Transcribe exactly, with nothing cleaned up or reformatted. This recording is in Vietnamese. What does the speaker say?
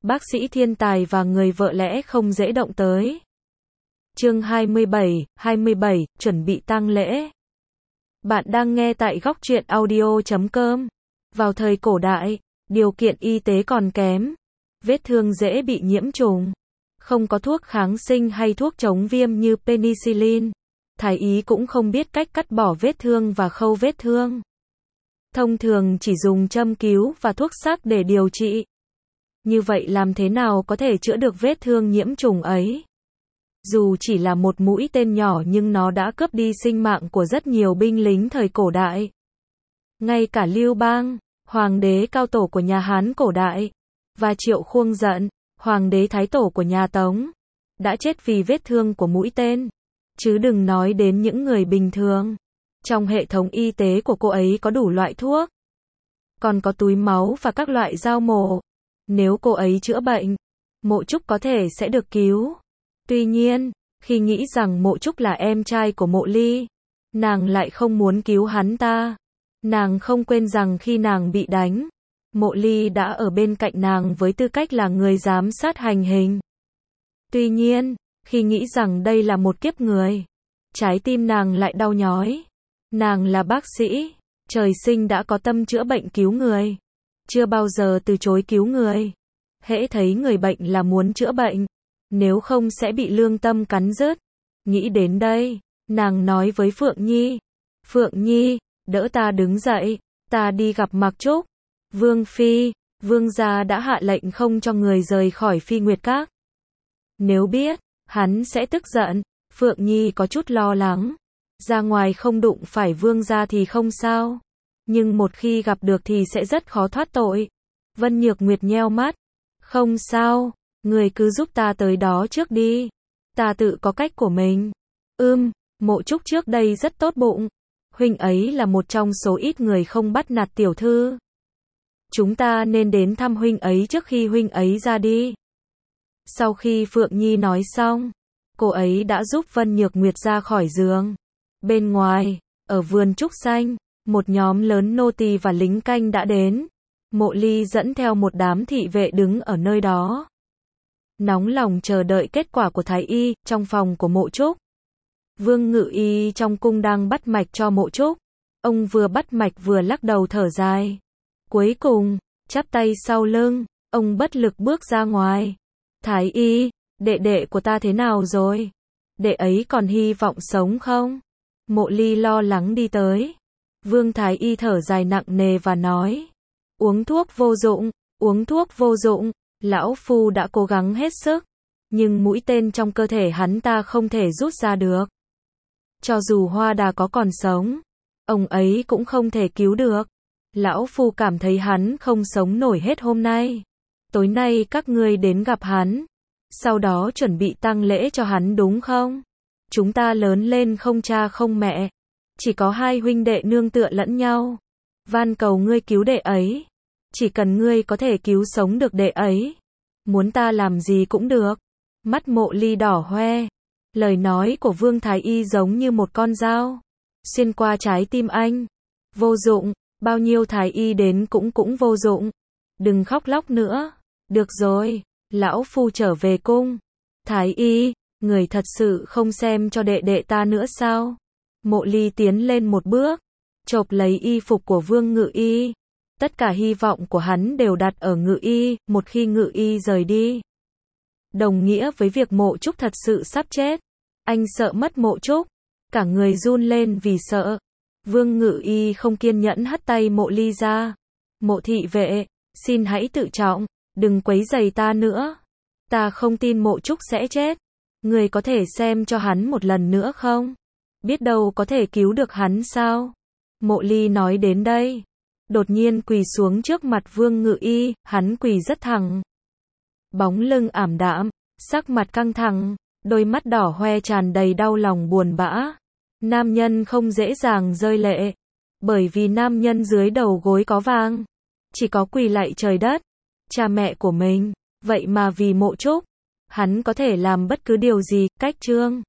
bác sĩ thiên tài và người vợ lẽ không dễ động tới. Chương hai mươi bảy, hai mươi bảy, chuẩn bị tang lễ. Bạn đang nghe tại góc truyện audio chấm com. Vào thời cổ đại, điều kiện y tế còn kém, vết thương dễ bị nhiễm trùng, không có thuốc kháng sinh hay thuốc chống viêm như penicillin. Thái y cũng không biết cách cắt bỏ vết thương và khâu vết thương. Thông thường chỉ dùng châm cứu và thuốc sắc để điều trị. Như vậy làm thế nào có thể chữa được vết thương nhiễm trùng ấy? Dù chỉ là một mũi tên nhỏ nhưng nó đã cướp đi sinh mạng của rất nhiều binh lính thời cổ đại. Ngay cả Lưu Bang, hoàng đế cao tổ của nhà Hán cổ đại, và Triệu Khuông Dận, hoàng đế thái tổ của nhà Tống, đã chết vì vết thương của mũi tên. Chứ đừng nói đến những người bình thường. Trong hệ thống y tế của cô ấy có đủ loại thuốc, còn có túi máu và các loại dao mổ. Nếu cô ấy chữa bệnh, Mộ Trúc có thể sẽ được cứu. Tuy nhiên, khi nghĩ rằng Mộ Trúc là em trai của Mộ Ly, nàng lại không muốn cứu hắn ta. Nàng không quên rằng khi nàng bị đánh, Mộ Ly đã ở bên cạnh nàng với tư cách là người giám sát hành hình. Tuy nhiên, khi nghĩ rằng đây là một kiếp người, trái tim nàng lại đau nhói. Nàng là bác sĩ, trời sinh đã có tâm chữa bệnh cứu người, chưa bao giờ từ chối cứu người. Hễ thấy người bệnh là muốn chữa bệnh, nếu không sẽ bị lương tâm cắn rứt. Nghĩ đến đây, nàng nói với Phượng Nhi, Phượng Nhi, đỡ ta đứng dậy, ta đi gặp Mạc Trúc. Vương Phi, Vương gia đã hạ lệnh không cho người rời khỏi Phi Nguyệt Các. Nếu biết, hắn sẽ tức giận. Phượng Nhi có chút lo lắng. Ra ngoài không đụng phải Vương gia thì không sao, nhưng một khi gặp được thì sẽ rất khó thoát tội. Vân Nhược Nguyệt nheo mắt. Không sao, người cứ giúp ta tới đó trước đi. Ta tự có cách của mình. Ưm, Mộ Trúc trước đây rất tốt bụng. Huynh ấy là một trong số ít người không bắt nạt tiểu thư. Chúng ta nên đến thăm huynh ấy trước khi huynh ấy ra đi. Sau khi Phượng Nhi nói xong, cô ấy đã giúp Vân Nhược Nguyệt ra khỏi giường. Bên ngoài, ở vườn trúc xanh, một nhóm lớn nô tỳ và lính canh đã đến. Mộ Ly dẫn theo một đám thị vệ đứng ở nơi đó, nóng lòng chờ đợi kết quả của thái y. Trong phòng của Mộ Trúc, Vương Ngự Y trong cung đang bắt mạch cho Mộ Trúc. Ông vừa bắt mạch vừa lắc đầu thở dài. Cuối cùng, chắp tay sau lưng, ông bất lực bước ra ngoài. Thái y, đệ đệ của ta thế nào rồi? Đệ ấy còn hy vọng sống không? Mộ Ly lo lắng đi tới. Vương Thái y thở dài nặng nề và nói, uống thuốc vô dụng, uống thuốc vô dụng. Lão phu đã cố gắng hết sức, nhưng mũi tên trong cơ thể hắn ta không thể rút ra được. Cho dù Hoa Đà có còn sống, ông ấy cũng không thể cứu được. Lão phu cảm thấy hắn không sống nổi hết hôm nay. Tối nay các ngươi đến gặp hắn, sau đó chuẩn bị tang lễ cho hắn đúng không? Chúng ta lớn lên không cha không mẹ, chỉ có hai huynh đệ nương tựa lẫn nhau. Van cầu ngươi cứu đệ ấy. Chỉ cần ngươi có thể cứu sống được đệ ấy, muốn ta làm gì cũng được. Mắt Mộ Ly đỏ hoe. Lời nói của Vương Thái y giống như một con dao xuyên qua trái tim anh. Vô dụng, bao nhiêu thái y đến cũng cũng vô dụng. Đừng khóc lóc nữa. Được rồi, lão phu trở về cung. Thái y, người thật sự không xem cho đệ đệ ta nữa sao? Mộ Ly tiến lên một bước, chộp lấy y phục của Vương Ngự Y. Tất cả hy vọng của hắn đều đặt ở Ngự Y. Một khi Ngự Y rời đi, đồng nghĩa với việc Mộ Trúc thật sự sắp chết. Anh sợ mất Mộ Trúc, cả người run lên vì sợ. Vương Ngự Y không kiên nhẫn hất tay Mộ Ly ra. Mộ thị vệ, xin hãy tự trọng, đừng quấy rầy ta nữa. Ta không tin Mộ Trúc sẽ chết. Người có thể xem cho hắn một lần nữa không? Biết đâu có thể cứu được hắn sao? Mộ Ly nói đến đây, đột nhiên quỳ xuống trước mặt Vương Ngự Y. Hắn quỳ rất thẳng, bóng lưng ảm đạm, sắc mặt căng thẳng, đôi mắt đỏ hoe tràn đầy đau lòng buồn bã. Nam nhân không dễ dàng rơi lệ, bởi vì nam nhân dưới đầu gối có vàng, chỉ có quỳ lạy trời đất, cha mẹ của mình. Vậy mà vì Mộ Trúc, hắn có thể làm bất cứ điều gì. Cách chương